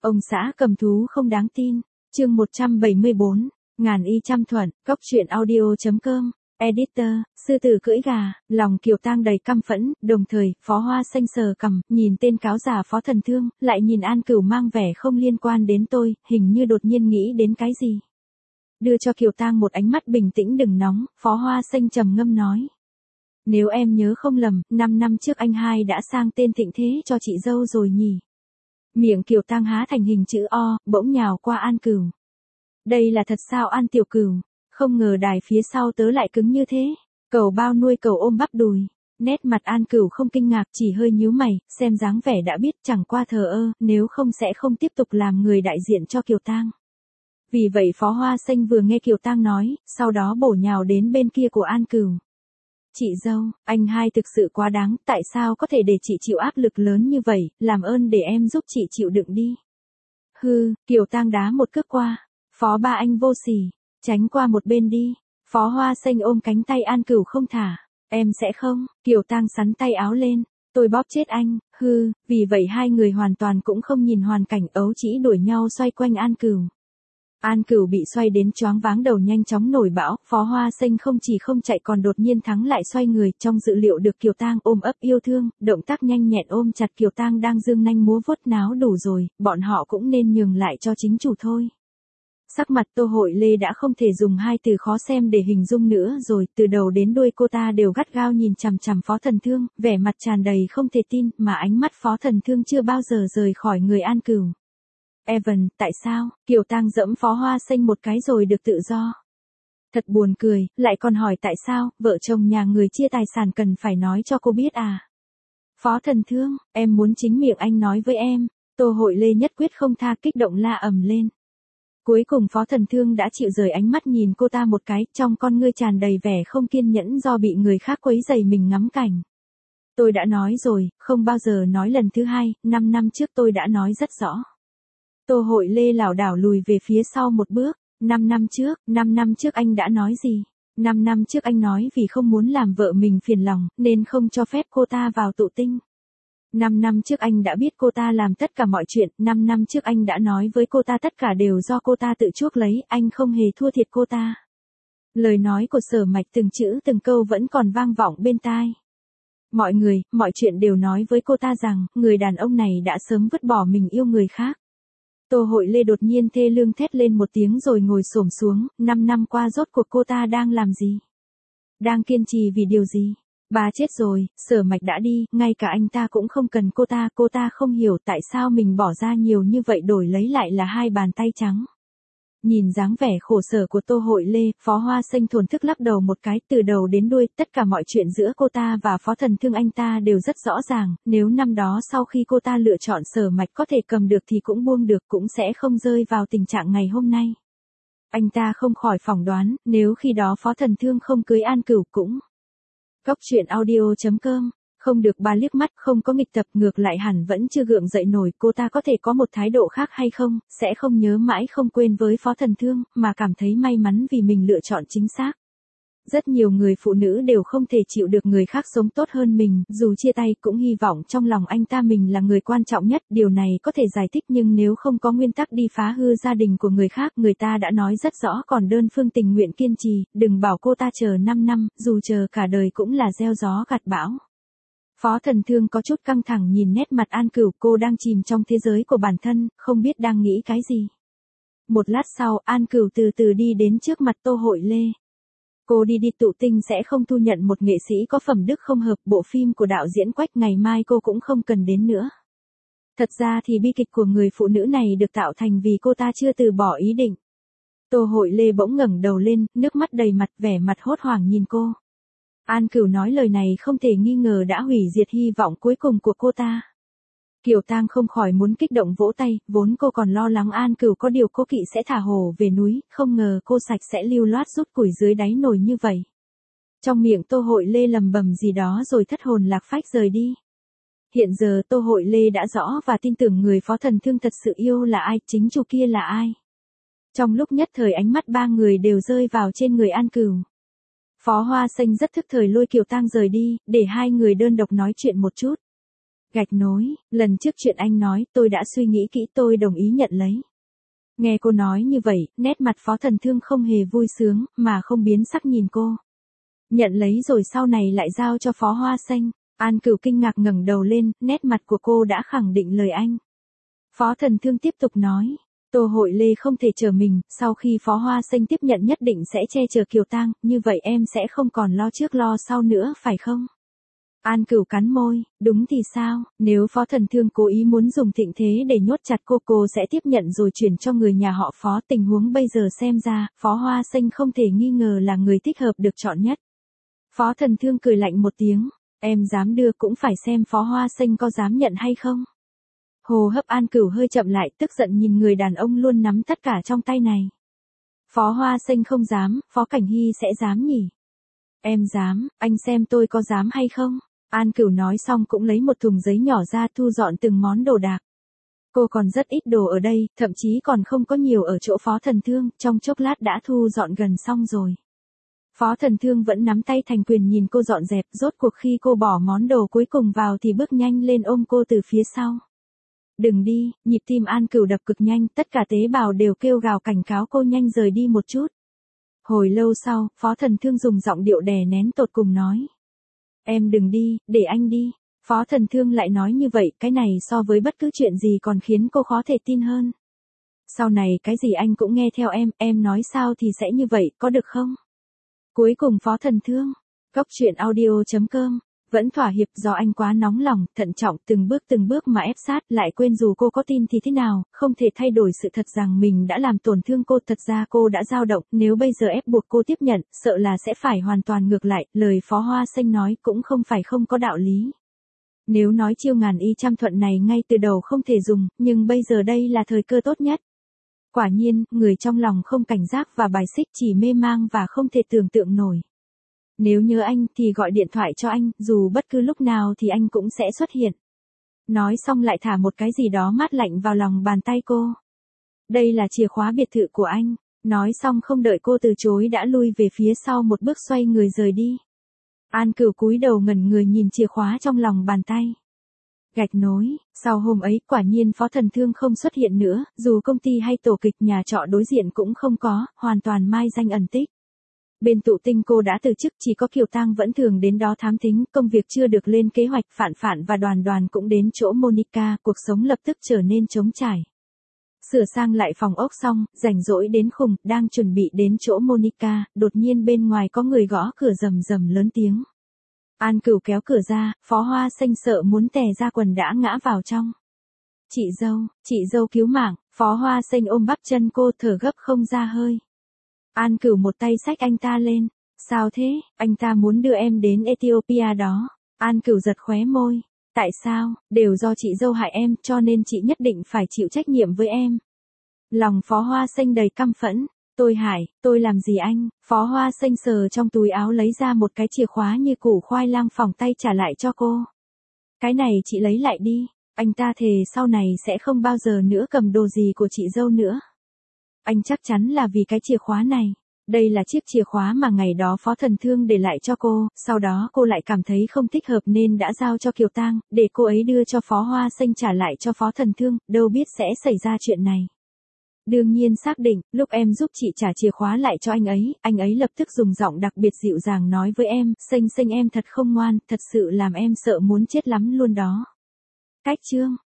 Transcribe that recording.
Ông xã cầm thú không đáng tin. Chương 174, ngàn y trăm thuận, Góc truyện audio.com. Editor, sư tử cưỡi gà, lòng Kiều Tang đầy căm phẫn, đồng thời, Phó Hoa Xanh sờ cằm, nhìn tên cáo già Phó Thần Thương, lại nhìn An Cửu mang vẻ không liên quan đến tôi, hình như đột nhiên nghĩ đến cái gì. Đưa cho Kiều Tang một ánh mắt bình tĩnh đừng nóng, Phó Hoa Xanh trầm ngâm nói. Nếu em nhớ không lầm, 5 năm trước anh hai đã sang tên Thịnh Thế cho chị dâu rồi nhỉ. Miệng Kiều Tang há thành hình chữ O, bỗng nhào qua An Cửu. Đây là thật sao An Tiểu Cửu? Không ngờ đài phía sau tớ lại cứng như thế. Cậu bao nuôi cậu ôm bắp đùi. Nét mặt An Cửu không kinh ngạc chỉ hơi nhíu mày, xem dáng vẻ đã biết chẳng qua thờ ơ, nếu không sẽ không tiếp tục làm người đại diện cho Kiều Tang. Vì vậy Phó Hoa Xanh vừa nghe Kiều Tang nói, sau đó bổ nhào đến bên kia của An Cửu. Chị dâu, anh hai thực sự quá đáng, tại sao có thể để chị chịu áp lực lớn như vậy, làm ơn để em giúp chị chịu đựng đi. Hừ, Kiều Tang đá một cước qua. Phó ba anh vô sỉ, tránh qua một bên đi. Phó Hoa Xanh ôm cánh tay An Cửu không thả. Em sẽ không, Kiều Tang sắn tay áo lên. Tôi bóp chết anh, hừ, vì vậy hai người hoàn toàn cũng không nhìn hoàn cảnh ấu trĩ đuổi nhau xoay quanh An Cửu. An Cửu bị xoay đến choáng váng đầu nhanh chóng nổi bão, Phó Hoa Xanh không chỉ không chạy còn đột nhiên thắng lại xoay người, trong dự liệu được Kiều Tang ôm ấp yêu thương, động tác nhanh nhẹn ôm chặt Kiều Tang đang dương nanh múa vuốt náo đủ rồi, bọn họ cũng nên nhường lại cho chính chủ thôi. Sắc mặt Tô Hội Lê đã không thể dùng hai từ khó xem để hình dung nữa rồi, từ đầu đến đuôi cô ta đều gắt gao nhìn chằm chằm Phó Thần Thương, vẻ mặt tràn đầy không thể tin, mà ánh mắt Phó Thần Thương chưa bao giờ rời khỏi người An Cửu. Evan, tại sao? Kiều Tang giẫm Phó Hoa Xanh một cái rồi được tự do. Thật buồn cười, lại còn hỏi tại sao, vợ chồng nhà người chia tài sản cần phải nói cho cô biết à? Phó Thần Thương, em muốn chính miệng anh nói với em. Tô Hội Lê nhất quyết không tha, kích động la ầm lên. Cuối cùng Phó Thần Thương đã chịu rời ánh mắt nhìn cô ta một cái, trong con ngươi tràn đầy vẻ không kiên nhẫn do bị người khác quấy rầy mình ngắm cảnh. Tôi đã nói rồi, không bao giờ nói lần thứ hai, 5 năm trước tôi đã nói rất rõ. Tô Hội Lê lảo đảo lùi về phía sau một bước. 5 năm trước anh đã nói gì? 5 năm trước anh nói vì không muốn làm vợ mình phiền lòng, nên không cho phép cô ta vào tụ tinh. 5 năm trước anh đã biết cô ta làm tất cả mọi chuyện, 5 năm trước anh đã nói với cô ta tất cả đều do cô ta tự chuốc lấy, anh không hề thua thiệt cô ta. Lời nói của Sở Mạch từng chữ từng câu vẫn còn vang vọng bên tai. Mọi người, mọi chuyện đều nói với cô ta rằng, người đàn ông này đã sớm vứt bỏ mình yêu người khác. Tô Hội Lê đột nhiên thê lương thét lên một tiếng rồi ngồi xổm xuống, 5 năm qua rốt cuộc cô ta đang làm gì? Đang kiên trì vì điều gì? Bà chết rồi, Sở Mạch đã đi, ngay cả anh ta cũng không cần cô ta không hiểu tại sao mình bỏ ra nhiều như vậy đổi lấy lại là hai bàn tay trắng. Nhìn dáng vẻ khổ sở của Tô Hội Lê, Phó Hoa Xanh thổn thức lắc đầu một cái, từ đầu đến đuôi, tất cả mọi chuyện giữa cô ta và Phó Thần Thương anh ta đều rất rõ ràng, nếu năm đó sau khi cô ta lựa chọn Sở Mạch có thể cầm được thì cũng buông được, cũng sẽ không rơi vào tình trạng ngày hôm nay. Anh ta không khỏi phỏng đoán, nếu khi đó Phó Thần Thương không cưới An Cửu cũng. Góc truyện audio.com. Không được bà liếc mắt, không có nghịch tập, ngược lại hẳn vẫn chưa gượng dậy nổi, cô ta có thể có một thái độ khác hay không, sẽ không nhớ mãi không quên với Phó Thần Thương, mà cảm thấy may mắn vì mình lựa chọn chính xác. Rất nhiều người phụ nữ đều không thể chịu được người khác sống tốt hơn mình, dù chia tay cũng hy vọng trong lòng anh ta mình là người quan trọng nhất, điều này có thể giải thích nhưng nếu không có nguyên tắc đi phá hư gia đình của người khác, người ta đã nói rất rõ còn đơn phương tình nguyện kiên trì, đừng bảo cô ta chờ 5 năm, dù chờ cả đời cũng là gieo gió gặt bão. Phó Thần Thương có chút căng thẳng nhìn nét mặt An Cửu, cô đang chìm trong thế giới của bản thân, không biết đang nghĩ cái gì. Một lát sau, An Cửu từ từ đi đến trước mặt Tô Hội Lê. Cô đi tụ tinh sẽ không thu nhận một nghệ sĩ có phẩm đức không hợp, bộ phim của đạo diễn Quách ngày mai cô cũng không cần đến nữa. Thật ra thì bi kịch của người phụ nữ này được tạo thành vì cô ta chưa từ bỏ ý định. Tô Hội Lê bỗng ngẩng đầu lên, nước mắt đầy mặt, vẻ mặt hốt hoảng nhìn cô. An Cửu nói lời này không thể nghi ngờ đã hủy diệt hy vọng cuối cùng của cô ta. Kiều Tang không khỏi muốn kích động vỗ tay, vốn cô còn lo lắng An Cửu có điều cố kỵ sẽ thả hổ về núi, không ngờ cô sạch sẽ lưu loát rút củi dưới đáy nồi như vậy. Trong miệng Tô Hội Lê lầm bầm gì đó rồi thất hồn lạc phách rời đi. Hiện giờ Tô Hội Lê đã rõ và tin tưởng người Phó Thần Thương thật sự yêu là ai, chính chủ kia là ai. Trong lúc nhất thời ánh mắt ba người đều rơi vào trên người An Cửu. Phó Hoa Xanh rất thức thời lôi Kiều Tang rời đi, để hai người đơn độc nói chuyện một chút. Gạch nối, lần trước chuyện anh nói tôi đã suy nghĩ kỹ tôi đồng ý nhận lấy. Nghe cô nói như vậy, nét mặt Phó Thần Thương không hề vui sướng, mà không biến sắc nhìn cô. Nhận lấy rồi sau này lại giao cho Phó Hoa Xanh. An Cửu kinh ngạc ngẩng đầu lên, nét mặt của cô đã khẳng định lời anh. Phó Thần Thương tiếp tục nói. Tô Hội Lê không thể chờ mình, sau khi Phó Hoa Xanh tiếp nhận nhất định sẽ che chở Kiều Tang, như vậy em sẽ không còn lo trước lo sau nữa phải không? An Cửu cắn môi, đúng thì sao, nếu Phó Thần Thương cố ý muốn dùng thịnh thế để nhốt chặt cô sẽ tiếp nhận rồi chuyển cho người nhà họ Phó. Tình huống bây giờ xem ra, Phó Hoa Xanh không thể nghi ngờ là người thích hợp được chọn nhất. Phó Thần Thương cười lạnh một tiếng, em dám đưa cũng phải xem Phó Hoa Xanh có dám nhận hay không. Hô hấp An Cửu hơi chậm lại, tức giận nhìn người đàn ông luôn nắm tất cả trong tay này. Phó Hoa Xanh không dám, Phó Cảnh Hy sẽ dám nhỉ? Em dám, anh xem tôi có dám hay không? An Cửu nói xong cũng lấy một thùng giấy nhỏ ra thu dọn từng món đồ đạc. Cô còn rất ít đồ ở đây, thậm chí còn không có nhiều ở chỗ Phó Thần Thương, trong chốc lát đã thu dọn gần xong rồi. Phó Thần Thương vẫn nắm tay thành quyền nhìn cô dọn dẹp, rốt cuộc khi cô bỏ món đồ cuối cùng vào thì bước nhanh lên ôm cô từ phía sau. Đừng đi, nhịp tim An Cửu đập cực nhanh, tất cả tế bào đều kêu gào cảnh cáo cô nhanh rời đi một chút. Hồi lâu sau, Phó Thần Thương dùng giọng điệu đè nén tột cùng nói. Em đừng đi, để anh đi. Phó Thần Thương lại nói như vậy, cái này so với bất cứ chuyện gì còn khiến cô khó thể tin hơn. Sau này cái gì anh cũng nghe theo em nói sao thì sẽ như vậy, có được không? Cuối cùng Phó Thần Thương, Cốc Truyện Audio.com, vẫn thỏa hiệp do anh quá nóng lòng, thận trọng từng bước mà ép sát, lại quên dù cô có tin thì thế nào, không thể thay đổi sự thật rằng mình đã làm tổn thương cô. Thật ra cô đã dao động, nếu bây giờ ép buộc cô tiếp nhận, sợ là sẽ phải hoàn toàn ngược lại, lời Phó Hoa Xanh nói cũng không phải không có đạo lý. Nếu nói chiêu ngàn y trăm thuận này ngay từ đầu không thể dùng, nhưng bây giờ đây là thời cơ tốt nhất. Quả nhiên, người trong lòng không cảnh giác và bài xích, chỉ mê mang và không thể tưởng tượng nổi. Nếu nhớ anh thì gọi điện thoại cho anh, dù bất cứ lúc nào thì anh cũng sẽ xuất hiện. Nói xong lại thả một cái gì đó mát lạnh vào lòng bàn tay cô. Đây là chìa khóa biệt thự của anh. Nói xong không đợi cô từ chối đã lui về phía sau một bước xoay người rời đi. An Cửu cúi đầu ngẩn người nhìn chìa khóa trong lòng bàn tay. Gạch nối, sau hôm ấy quả nhiên Phó Thần Thương không xuất hiện nữa, dù công ty hay tổ kịch nhà trọ đối diện cũng không có, hoàn toàn mai danh ẩn tích. Bên Tụ Tinh cô đã từ chức, chỉ có Kiều Tang vẫn thường đến đó thám thính, công việc chưa được lên kế hoạch. Phạn và Đoàn cũng đến chỗ Monica, cuộc sống lập tức trở nên trống trải. Sửa sang lại phòng ốc xong, rảnh rỗi đến khùng, đang chuẩn bị đến chỗ Monica, đột nhiên bên ngoài có người gõ cửa rầm rầm lớn tiếng. An Cửu kéo cửa ra, Phó Hoa Xanh sợ muốn tè ra quần đã ngã vào trong. Chị dâu cứu mạng. Phó Hoa Xanh ôm bắp chân cô thở gấp không ra hơi. An Cửu một tay xách anh ta lên. Sao thế, anh ta muốn đưa em đến Ethiopia đó. An Cửu giật khóe môi. Tại sao, đều do chị dâu hại em, cho nên chị nhất định phải chịu trách nhiệm với em. Lòng Phó Hoa Xanh đầy căm phẫn. Tôi làm gì anh? Phó Hoa Xanh sờ trong túi áo lấy ra một cái chìa khóa như củ khoai lang phỏng tay trả lại cho cô. Cái này chị lấy lại đi. Anh ta thề sau này sẽ không bao giờ nữa cầm đồ gì của chị dâu nữa. Anh chắc chắn là vì cái chìa khóa này. Đây là chiếc chìa khóa mà ngày đó Phó Thần Thương để lại cho cô, sau đó cô lại cảm thấy không thích hợp nên đã giao cho Kiều Tang, để cô ấy đưa cho Phó Hoa Xanh trả lại cho Phó Thần Thương, đâu biết sẽ xảy ra chuyện này. Đương nhiên xác định, lúc em giúp chị trả chìa khóa lại cho anh ấy lập tức dùng giọng đặc biệt dịu dàng nói với em, Xanh em thật không ngoan, thật sự làm em sợ muốn chết lắm luôn đó. Cách chương